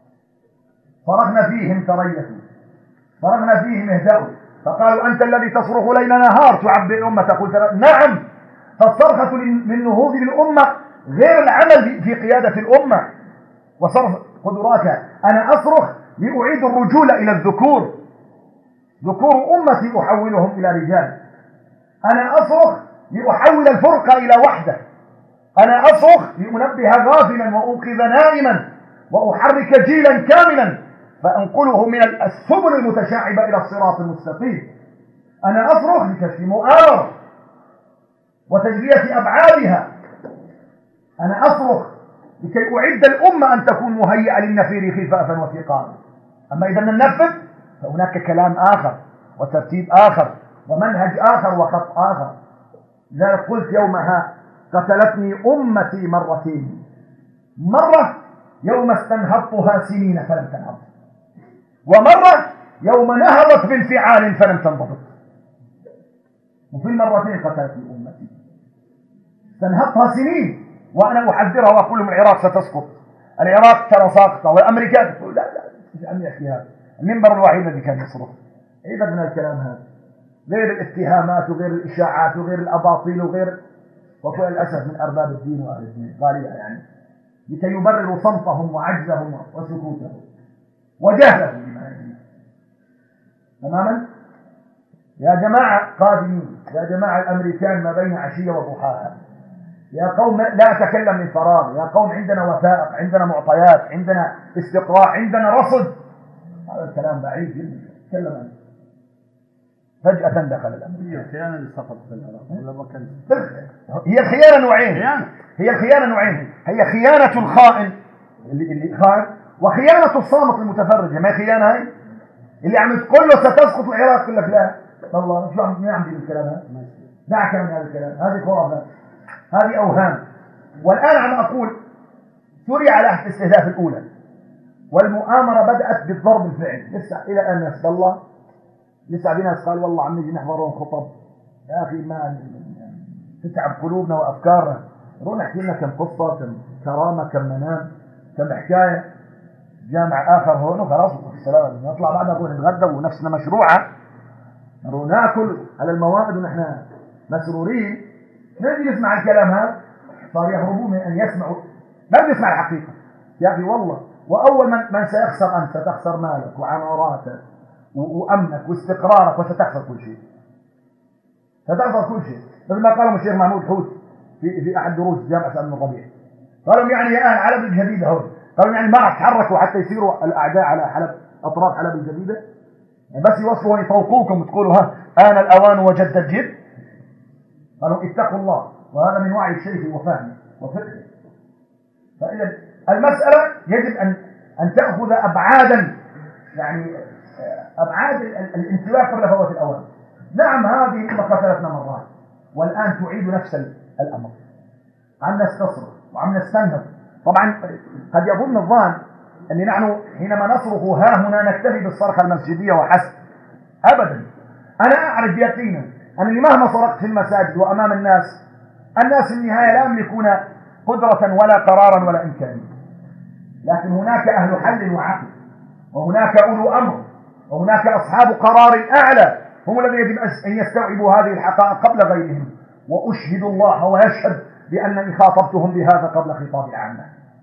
[SPEAKER 3] صرخنا فيهم تريثوا، صرخنا فيهم اهدأوا، فقالوا أنت الذي تصرخ ليل نهار تعبئ الأمة تقول نعم. فالصرخة للنهوض بالأمة غير العمل في قيادة الأمة وصرف قدراتها. أنا أصرخ لأعيد الرجولة إلى الذكور، ذكور أمتي أحولهم إلى رجال. أنا أصرخ لأحول الفرقة إلى وحدة. أنا أصرخ لأنبه غافلا وأوقظ نائما وأحرك جيلا كاملا فأنقله من السبل المتشعبة إلى الصراط المستقيم. أنا أصرخ لكشف مؤامرة وتجرية أبعادها. أنا أصرخ لكي أعد الأمة أن تكون مهيئة للنفير خفافا وثقالا. أما إذا ننفذ فهناك كلام آخر وترتيب آخر ومنهج آخر وخط آخر. لذلك قلت يومها قتلتني أمتي مرتين، مرة يوم استنهضتها سنين فلم تنهض، ومرة يوم نهضت بانفعال فلم تنضبط. وفي المرتين قتلتني أمتي. استنهضتها سنين وأنا أحذرها وأقول لهم العراق ستسقط، العراق ترى ساقطة، والأمريكان تقول لا لا عني أحكي هذا. المنبر الوحيد الذي كان يصرخ عيبا من الكلام هذا، غير الاتهامات وغير الإشاعات وغير الأباطيل وغير، وكل الأسف من أرباب الدين وأهل الدين غالبا يعني، لكي يبرروا صمتهم وعجزهم وسكوتهم وجهلهم بما يجري. تماما يا جماعة قادمين، يا جماعة الأمريكان ما بين عشية وضحاها. يا قوم لا أتكلم من فراغ، يا قوم عندنا وثائق، عندنا معطيات، عندنا استقراء، عندنا رصد. هذا الكلام بعيد جدا. تكلم عنه فجأة دخل الأمر.
[SPEAKER 5] هي الخيانة اللي سقطت في العراق ولا ما كان؟
[SPEAKER 3] هي الخيانة نوعين. هي الخيانة نوعين. هي خيانة الخائن اللي خائن، وخيانة الصامت المتفرج. ما هي خيانة هاي اللي عم تقول له ستسقط العراق يقول لك لا والله شو عم يعمل الكلام هذا؟ دعك من هذا الكلام، هذه خرافات، هذه أوهام. والآن عم أقول سوريا على أحد الاستهداف الأولى، والمؤامرة بدأت بالضرب الفعلي. لسه إلى الآن ناس الله، لسه في ناس قال والله عم نجي نحضرهم خطب. يا أخي ما تتعب قلوبنا وأفكارنا، نروح نحكي لنا كم قصة، كم كرامة، كم منام، كم حكاية. جامع آخر هون وخلاص السلام، نطلع بعدها نروح نتغدى ونفسنا مشروعة، نروح ناكل على الموائد ونحن مسرورين. نجي نسمع الكلام هذا صار يهربون من أن يسمعوا، ما بيسمع الحقيقة. يا أخي والله، وأول من سيخسر أنت، ستخسر مالك وعماراتك وأمنك واستقرارك، وستخسر كل شيء، ستخسر كل شيء. مثل ما قالوا الشيخ محمود حوت في أحد دروس جامعة سالم الربيع، قالوا يعني يا أهل حلب الجديدة هون، قالوا يعني ما راح تحركوا حتى يصيروا الأعداء على حلب، أطراف حلب الجديدة، يعني بس يوصفوا يطوقوكم وتقولوا ها آن الأوان وجد الجد. قالوا اتقوا الله، وهذا من وعي الشيخ وفهمه وفقهه. فإذا المسألة يجب أن تأخذ أبعادا، يعني أبعاد الانتباه قبل فوات الأوان. نعم هذه ما قتلتنا مرات، والآن تعيد نفس الأمر. عم نستصرخ وعم نستنهض. طبعا قد يظن الظان أن نحن حينما نصرخ ها هنا نكتفي بالصرخة المسجدية وحسب. أبدا، أنا أعرف يقينا أنني مهما صرخت في المساجد وأمام الناس في النهاية لا يملكون قدرة ولا قرارا ولا إمكانية، لكن هناك أهل حل وعقل، وهناك أولو أمر، وهناك أصحاب قرار أعلى، هم الذين يجب أن يستوعبوا هذه الحقائق قبل غيرهم. وأشهد الله ويشهد بأنني خاطبتهم بهذا قبل خطاب العامة،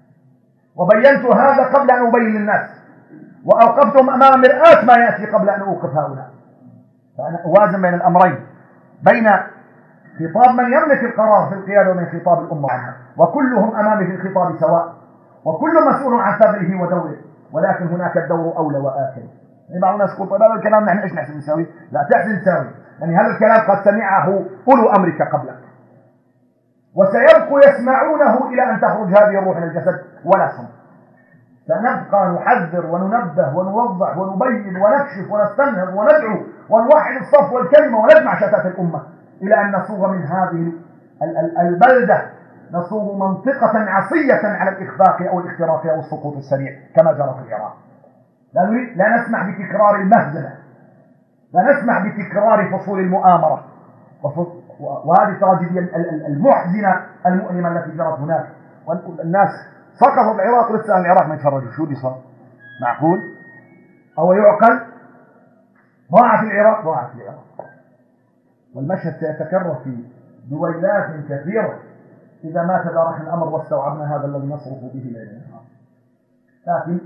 [SPEAKER 3] وبينت هذا قبل أن أبين للناس، وأوقفتهم أمام مرآة ما يأتي قبل أن أوقف هؤلاء. فأنا أوازن بين الأمرين، بين خطاب من يملك القرار في القيادة وبين خطاب الأمة عنها، وكلهم أمامي في الخطاب سواء، وكل مسؤول عن ثغره ودوره، ولكن هناك الدور أولى وآخر. يعني بعض الناس يقول طيب هذا الكلام نحن ايش نحسن نسوي؟ لا تحسن تسوي، يعني هذا الكلام قد سمعه أولو أمرك قبلك وسيبقوا يسمعونه إلى أن تخرج هذه الروح من الجسد ولا صمت. سنبقى نحذر وننبه ونوضح ونبين ونكشف ونستنهض وندعو ونوحد الصف والكلمة ونجمع شتات الأمة إلى أن نصوغ من هذه البلدة نصوغ منطقة عصية على الإخفاق أو الاختراق أو السقوط السريع كما جرى في العراق. لا نسمح بتكرار المهزلة، لا نسمح بتكرار فصول المؤامرة وهذه التراجيدية المحزنة المؤلمة التي جرت هناك. والناس سقطوا العراق لسه العراق ما يتفرجوا شو اللي صار. معقول أو يعقل؟ ضاعت العراق، ضاعت العراق. والمشهد سيتكرر في دويلات كثيرة إذا ما تدارك الأمر واستوعبنا هذا الذي نصرف به إلى النهار. لكن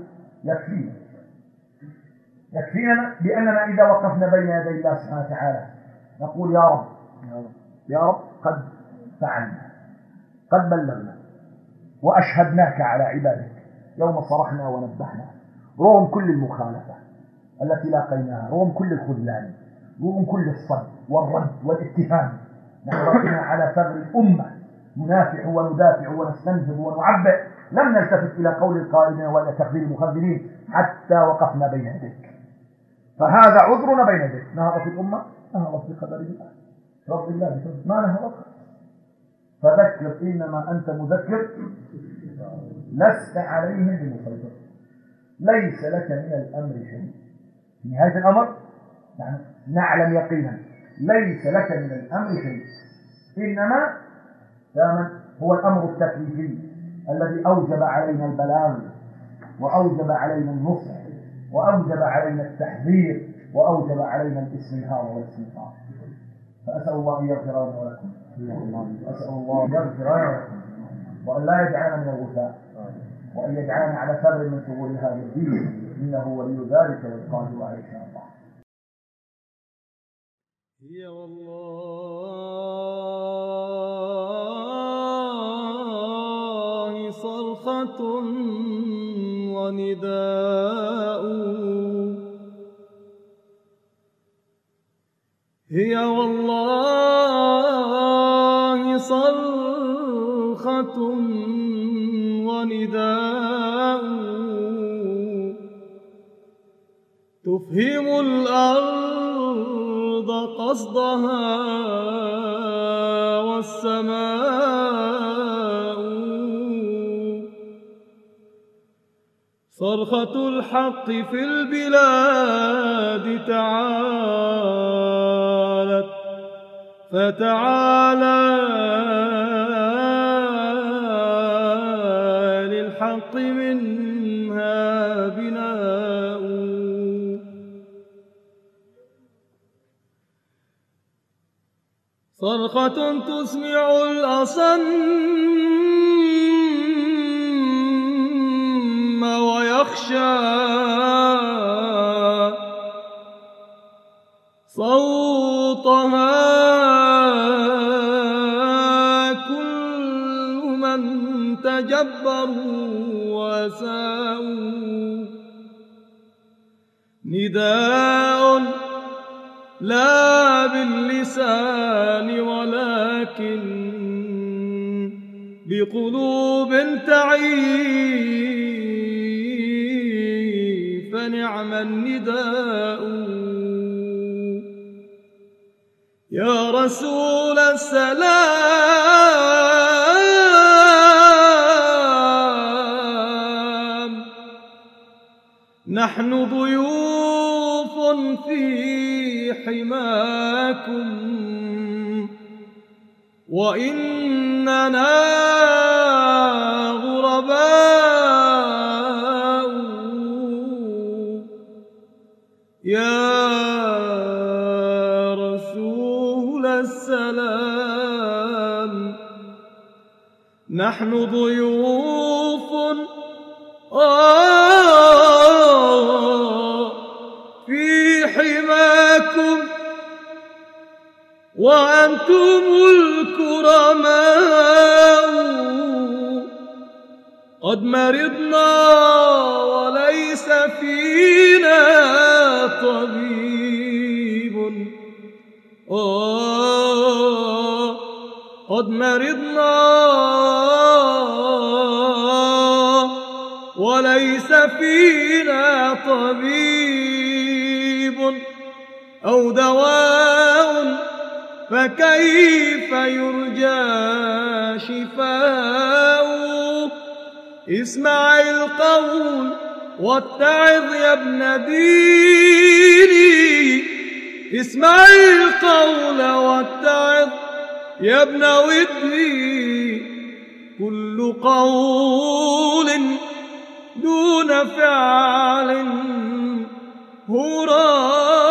[SPEAKER 3] يكفينا بأننا إذا وقفنا بين يدي الله سبحانه وتعالى نقول يا رب يا رب قد فعلنا، قد بلغنا وأشهدناك على عبادك يوم صرحنا ونبهنا رغم كل المخالفة التي لاقيناها، رغم كل الخذلان، رغم كل الصد والرد والاتهام. نحن بقينا على ثغر الأمة ندافع وندافع ونستنهض ونعبئ، لم نلتفت إلى قول القائلين ولا تخذيل المخذلين حتى وقفنا بين يديك. فهذا عذرنا بين يديك. نهضت الأمة، نهضت بقدر الله، رب الله ما نهضت. فذكر إنما أنت مذكر لست عليهم بمسيطر، ليس لك من الأمر شيء. في نهاية الأمر نعلم يقينا ليس لك من الأمر شيء، إنما هو الأمر التكليفي الذي أوجب علينا البلاغ وأوجب علينا النصح وأوجب علينا التحذير وأوجب علينا الاستنهار والاستنفار. فأسأل الله أن يغفر لنا ولكم، أسأل الله أن يغفر لنا ولكم وأن لا يجعلنا من الغثاء وأن يجعلنا على ثغر من ثغور هذا الدين، إنه ولي ذلك والقادر عليه إن شاء الله.
[SPEAKER 1] هي والله صرخة ونداء، هي والله صرخة ونداء تفهم الأرض قصدها والسماء، صرخة الحق في البلاد تعالت فتعالى للحق منها بناء، صرخة تسمع الأصم ويخشى صوتها كل من تجبروا وساءوا، نداء لا باللسان ولكن بقلوب تعي، فنعم النداء يا رسول السلام، نحن ضيوف في حماكم وإننا غرباء، يا رسول السلام، نحن ضيوف في حماكم وأنتم الكرماء، قد مرضنا وليس فينا مرضنا وليس فينا طبيب أو دواء فكيف يرجى شفاء اسمع القول واتعظ يا ابن ديني اسمع القول واتعظ يا ابن ودي كل قول دون فعل هو